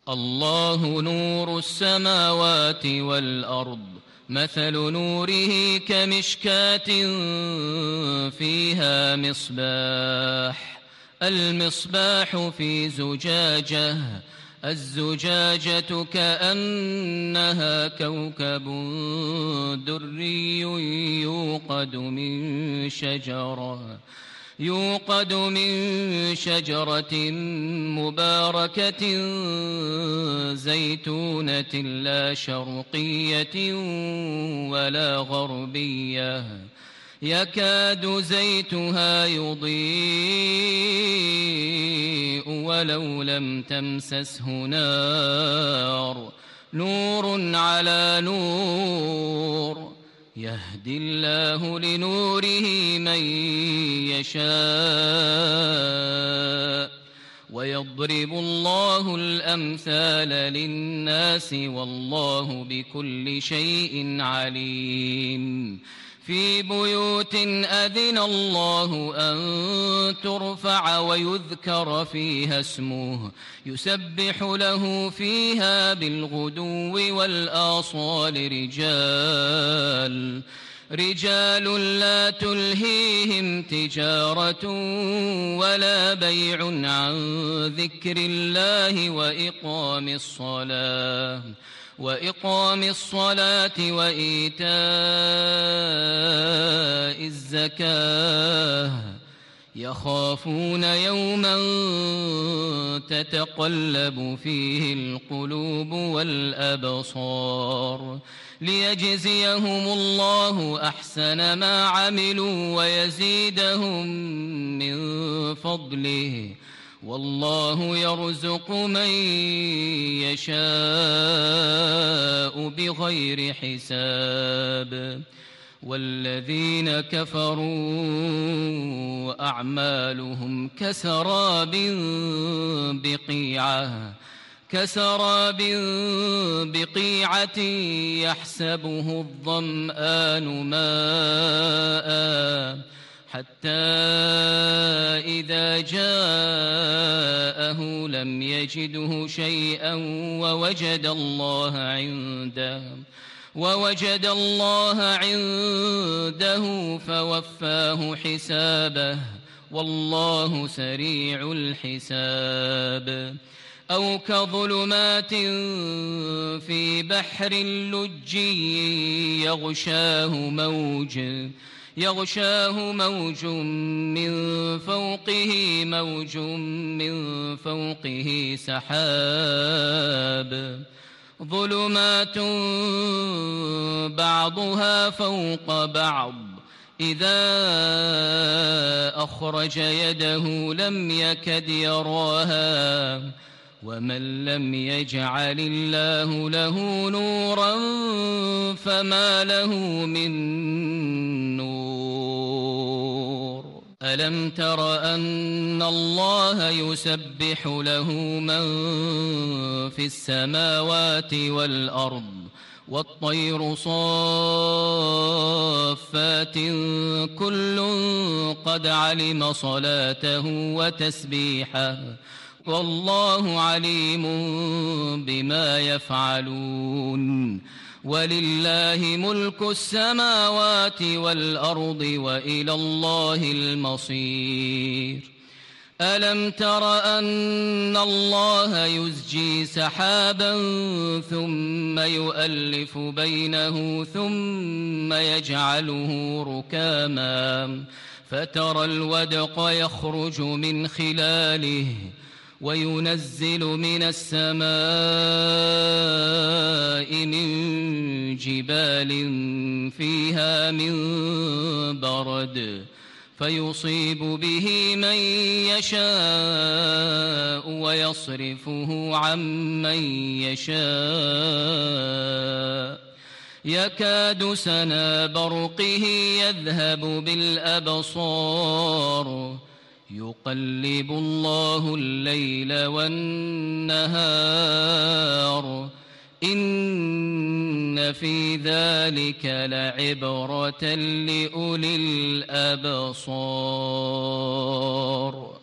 الله نور السماوات والأرض مثل نوره كمشكاة فيها مصباح المصباح في زجاجة الزجاجة كأنها كوكب دري يوقد من شجرة مباركة زيتونة لا شرقية ولا غربية يكاد زيتها يضيء ولو لم تمسسه نار نور على نور يهدي الله لنوره من يشاء ويضرب الله الأمثال للناس والله بكل شيء عليم في بيوت أذن الله أن ترفع ويذكر فيها اسمه يسبح له فيها بالغدو والآصال رجال لا تلهيهم تجارة ولا بيع عن ذكر الله وإقام الصلاة وإيتاء الزكاة يخافون يوما تتقلب فيه القلوب والأبصار ليجزيهم الله أحسن ما عملوا ويزيدهم من فضله والله يرزق من يشاء بغير حساب والذين كفروا أعمالهم كسراب بقيعة يحسبه الظمآن ماء حتى إذا جاءه لم يجده شيئا ووجد الله عنده فوفاه حسابه والله سريع الحساب أو كظلمات في بحر لجي يغشاه موج من فوقه سحاب ظلمات بعضها فوق بعض إذا أخرج يده لم يكد يراها ومن لم يجعل الله له نورا فما له من نور ألم تر أن الله يسبح له من في السماوات والأرض والطير صافات كل قد علم صلاته وتسبيحه والله عليم بما يفعلون ولله ملك السماوات والأرض وإلى الله المصير ألم تر أن الله يزجي سحابا ثم يؤلف بينه ثم يجعله ركاما فترى الودق يخرج من خلاله وينزل من السماء من جبال فيها من برد فيصيب به من يشاء ويصرفه عن من يشاء يكاد سنا برقه يذهب بالأبصار يقلب الله الليل والنهار إن في ذلك لعبرة لأولي الأبصار.